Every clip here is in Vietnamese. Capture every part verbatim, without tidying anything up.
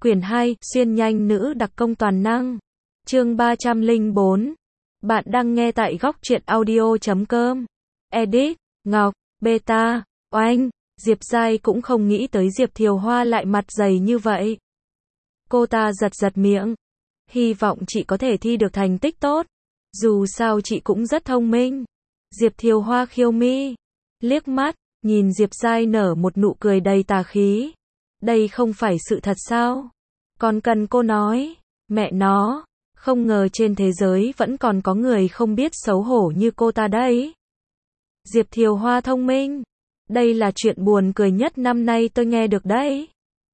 Quyển hai, xuyên nhanh nữ đặc công toàn năng. Chương ba trăm lẻ bốn. Bạn đang nghe tại góc truyện audio chấm com. Edit, Ngọc, Beta, Oanh. Diệp Giai cũng không nghĩ tới Diệp Thiều Hoa lại mặt dày như vậy. Cô ta giật giật miệng. Hy vọng chị có thể thi được thành tích tốt. Dù sao chị cũng rất thông minh. Diệp Thiều Hoa khiêu mi. Liếc mắt, nhìn Diệp Giai nở một nụ cười đầy tà khí. Đây không phải sự thật sao? Còn cần cô nói. Mẹ nó, không ngờ trên thế giới vẫn còn có người không biết xấu hổ như cô ta đấy. Diệp Thiều Hoa thông minh. Đây là chuyện buồn cười nhất năm nay tôi nghe được đấy.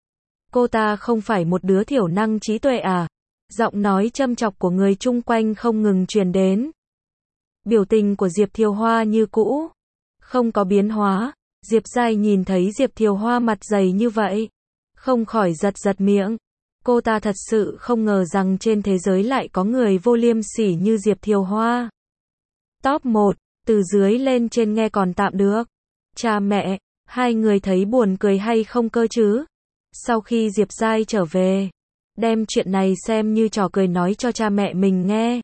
Cô ta không phải một đứa thiểu năng trí tuệ à? Giọng nói châm chọc của người chung quanh không ngừng truyền đến. Biểu tình của Diệp Thiều Hoa như cũ, không có biến hóa. Diệp Giai nhìn thấy Diệp Thiều Hoa mặt dày như vậy, không khỏi giật giật miệng. Cô ta thật sự không ngờ rằng trên thế giới lại có người vô liêm sỉ như Diệp Thiều Hoa. Top một, từ dưới lên trên nghe còn tạm được. Cha mẹ, hai người thấy buồn cười hay không cơ chứ? Sau khi Diệp Giai trở về, đem chuyện này xem như trò cười nói cho cha mẹ mình nghe.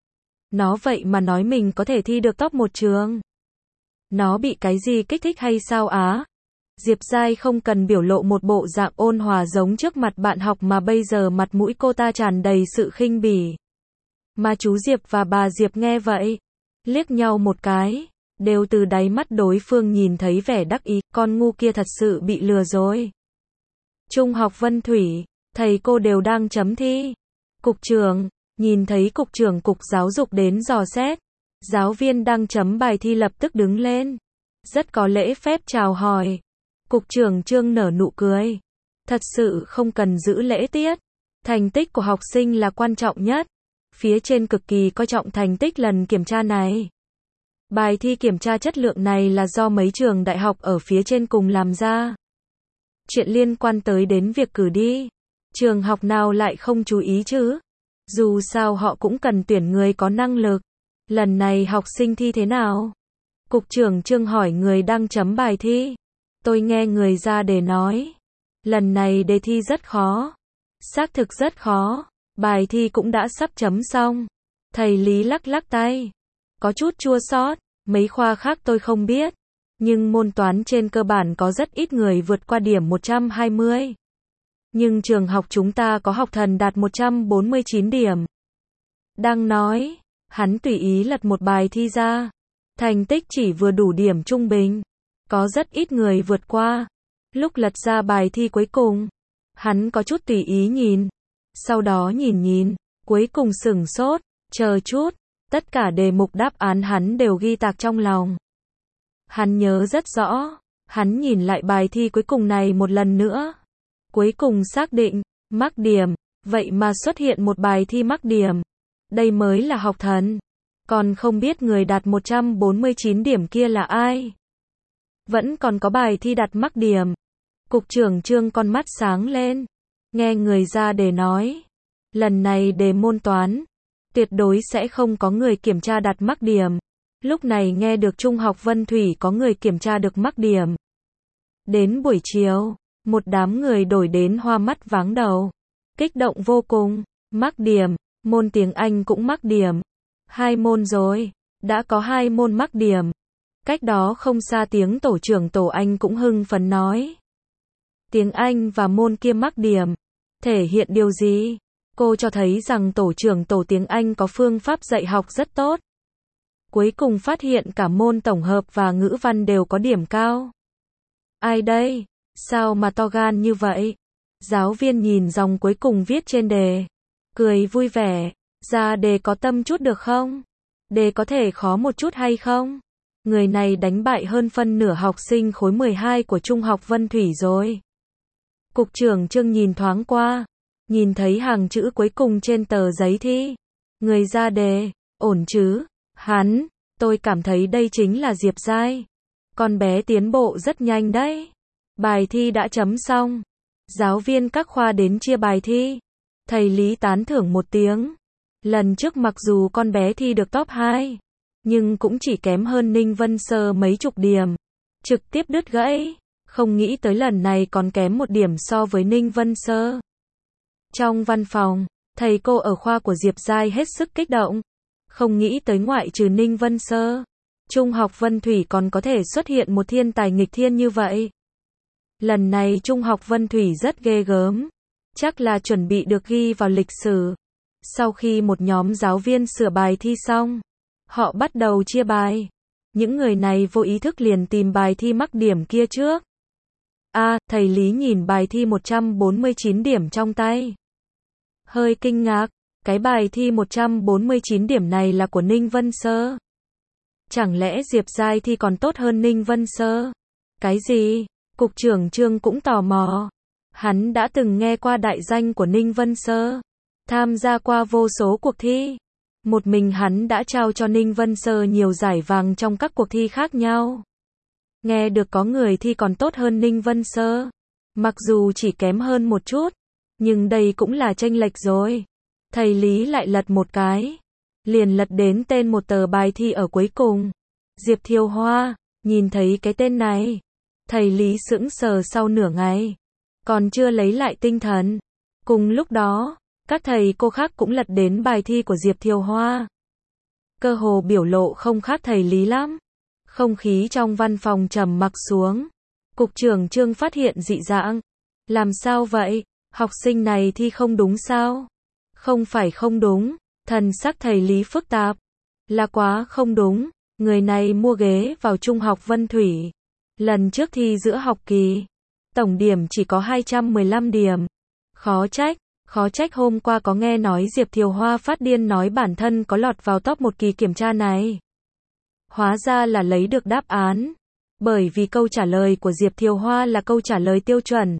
Nó vậy mà nói mình có thể thi được top một trường. Nó bị cái gì kích thích hay sao á? Diệp Giai không cần biểu lộ một bộ dạng ôn hòa giống trước mặt bạn học mà bây giờ mặt mũi cô ta tràn đầy sự khinh bỉ. Mà chú Diệp và bà Diệp nghe vậy, liếc nhau một cái, đều từ đáy mắt đối phương nhìn thấy vẻ đắc ý, con ngu kia thật sự bị lừa rồi. Trung học Vân Thủy, thầy cô đều đang chấm thi. Cục trưởng, nhìn thấy cục trưởng cục giáo dục đến dò xét. Giáo viên đang chấm bài thi lập tức đứng lên. Rất có lễ phép chào hỏi. Cục trưởng Trương nở nụ cười. Thật sự không cần giữ lễ tiết. Thành tích của học sinh là quan trọng nhất. Phía trên cực kỳ coi trọng thành tích lần kiểm tra này. Bài thi kiểm tra chất lượng này là do mấy trường đại học ở phía trên cùng làm ra. Chuyện liên quan tới đến việc cử đi. Trường học nào lại không chú ý chứ? Dù sao họ cũng cần tuyển người có năng lực. Lần này học sinh thi thế nào? Cục trưởng Trương hỏi người đang chấm bài thi. Tôi nghe người ra đề nói. Lần này đề thi rất khó. Xác thực rất khó. Bài thi cũng đã sắp chấm xong. Thầy Lý lắc lắc tay. Có chút chua xót. Mấy khoa khác tôi không biết. Nhưng môn toán trên cơ bản có rất ít người vượt qua điểm một trăm hai mươi. Nhưng trường học chúng ta có học thần đạt một trăm bốn mươi chín điểm. Đang nói, hắn tùy ý lật một bài thi ra. Thành tích chỉ vừa đủ điểm trung bình. Có rất ít người vượt qua. Lúc lật ra bài thi cuối cùng, hắn có chút tùy ý nhìn. Sau đó nhìn nhìn, cuối cùng sửng sốt, chờ chút. Tất cả đề mục đáp án hắn đều ghi tạc trong lòng. Hắn nhớ rất rõ. Hắn nhìn lại bài thi cuối cùng này một lần nữa. Cuối cùng xác định, mắc điểm. Vậy mà xuất hiện một bài thi mắc điểm. Đây mới là học thần. Còn không biết người đạt một trăm bốn mươi chín điểm kia là ai. Vẫn còn có bài thi đạt mắc điểm. Cục trưởng Trương con mắt sáng lên. Nghe người ra đề nói. Lần này đề môn toán. Tuyệt đối sẽ không có người kiểm tra đạt mắc điểm. Lúc này nghe được Trung học Vân Thủy có người kiểm tra được mắc điểm. Đến buổi chiều, một đám người đổi đến hoa mắt váng đầu. Kích động vô cùng. Mắc điểm. Môn tiếng Anh cũng mắc điểm. Hai môn rồi. Đã có hai môn mắc điểm. Cách đó không xa tiếng tổ trưởng tổ Anh cũng hưng phấn nói. Tiếng Anh và môn kia mắc điểm. Thể hiện điều gì? Cô cho thấy rằng tổ trưởng tổ tiếng Anh có phương pháp dạy học rất tốt. Cuối cùng phát hiện cả môn tổng hợp và ngữ văn đều có điểm cao. Ai đây? Sao mà to gan như vậy? Giáo viên nhìn dòng cuối cùng viết trên đề. Cười vui vẻ. Ra đề có tâm chút được không? Đề có thể khó một chút hay không? Người này đánh bại hơn phân nửa học sinh khối mười hai của Trung học Vân Thủy rồi. Cục trưởng Trương nhìn thoáng qua. Nhìn thấy hàng chữ cuối cùng trên tờ giấy thi. Người ra đề, ổn chứ? Hắn, tôi cảm thấy đây chính là Diệp Giai. Con bé tiến bộ rất nhanh đấy. Bài thi đã chấm xong. Giáo viên các khoa đến chia bài thi. Thầy Lý tán thưởng một tiếng. Lần trước mặc dù con bé thi được top hai, nhưng cũng chỉ kém hơn Ninh Vân Sơ mấy chục điểm. Trực tiếp đứt gãy. Không nghĩ tới lần này còn kém một điểm so với Ninh Vân Sơ. Trong văn phòng, thầy cô ở khoa của Diệp Giai hết sức kích động. Không nghĩ tới ngoại trừ Ninh Vân Sơ, Trung học Vân Thủy còn có thể xuất hiện một thiên tài nghịch thiên như vậy. Lần này Trung học Vân Thủy rất ghê gớm. Chắc là chuẩn bị được ghi vào lịch sử. Sau khi một nhóm giáo viên sửa bài thi xong, họ bắt đầu chia bài. Những người này vô ý thức liền tìm bài thi mắc điểm kia trước. A, à, thầy Lý nhìn bài thi một trăm bốn mươi chín điểm trong tay. Hơi kinh ngạc, cái bài thi một trăm bốn mươi chín điểm này là của Ninh Vân Sơ. Chẳng lẽ Diệp Giai thi còn tốt hơn Ninh Vân Sơ? Cái gì? Cục trưởng Trương cũng tò mò. Hắn đã từng nghe qua đại danh của Ninh Vân Sơ, tham gia qua vô số cuộc thi. Một mình hắn đã trao cho Ninh Vân Sơ nhiều giải vàng trong các cuộc thi khác nhau. Nghe được có người thi còn tốt hơn Ninh Vân Sơ, mặc dù chỉ kém hơn một chút, nhưng đây cũng là chênh lệch rồi. Thầy Lý lại lật một cái, liền lật đến tên một tờ bài thi ở cuối cùng. Diệp Thiều Hoa, nhìn thấy cái tên này, thầy Lý sững sờ sau nửa ngày, còn chưa lấy lại tinh thần. Cùng lúc đó, các thầy cô khác cũng lật đến bài thi của Diệp Thiều Hoa. Cơ hồ biểu lộ không khác thầy Lý lắm. Không khí trong văn phòng trầm mặc xuống. Cục trưởng Trương phát hiện dị dạng. Làm sao vậy? Học sinh này thi không đúng sao? Không phải không đúng. Thần sắc thầy Lý phức tạp. Là quá không đúng. Người này mua ghế vào Trung học Vân Thủy. Lần trước thi giữa học kỳ, tổng điểm chỉ có hai trăm mười lăm điểm. Khó trách. Khó trách hôm qua có nghe nói Diệp Thiều Hoa phát điên nói bản thân có lọt vào top một kỳ kiểm tra này. Hóa ra là lấy được đáp án. Bởi vì câu trả lời của Diệp Thiều Hoa là câu trả lời tiêu chuẩn.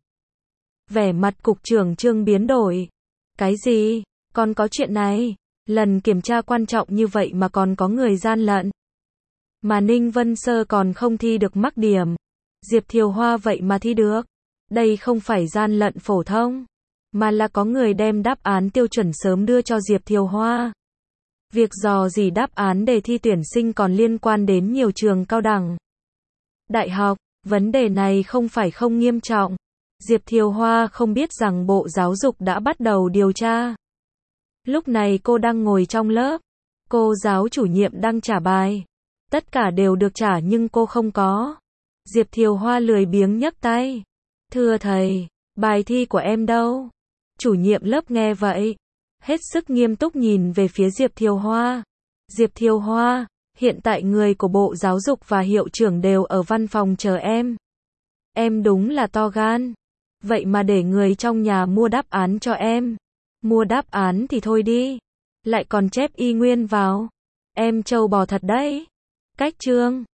Vẻ mặt cục trưởng Trương biến đổi. Cái gì? Còn có chuyện này? Lần kiểm tra quan trọng như vậy mà còn có người gian lận. Mà Ninh Vân Sơ còn không thi được mắc điểm. Diệp Thiều Hoa vậy mà thi được. Đây không phải gian lận phổ thông, mà là có người đem đáp án tiêu chuẩn sớm đưa cho Diệp Thiều Hoa. Việc dò dỉ đáp án đề thi tuyển sinh còn liên quan đến nhiều trường cao đẳng, đại học. Vấn đề này không phải không nghiêm trọng. Diệp Thiều Hoa không biết rằng Bộ Giáo dục đã bắt đầu điều tra. Lúc này cô đang ngồi trong lớp. Cô giáo chủ nhiệm đang trả bài. Tất cả đều được trả nhưng cô không có. Diệp Thiều Hoa lười biếng nhấc tay. Thưa thầy, bài thi của em đâu? Chủ nhiệm lớp nghe vậy, hết sức nghiêm túc nhìn về phía Diệp Thiều Hoa. Diệp Thiều Hoa, hiện tại người của Bộ Giáo dục và hiệu trưởng đều ở văn phòng chờ em. Em đúng là to gan. Vậy mà để người trong nhà mua đáp án cho em. Mua đáp án thì thôi đi, lại còn chép y nguyên vào. Em trâu bò thật đấy. Cách Trương,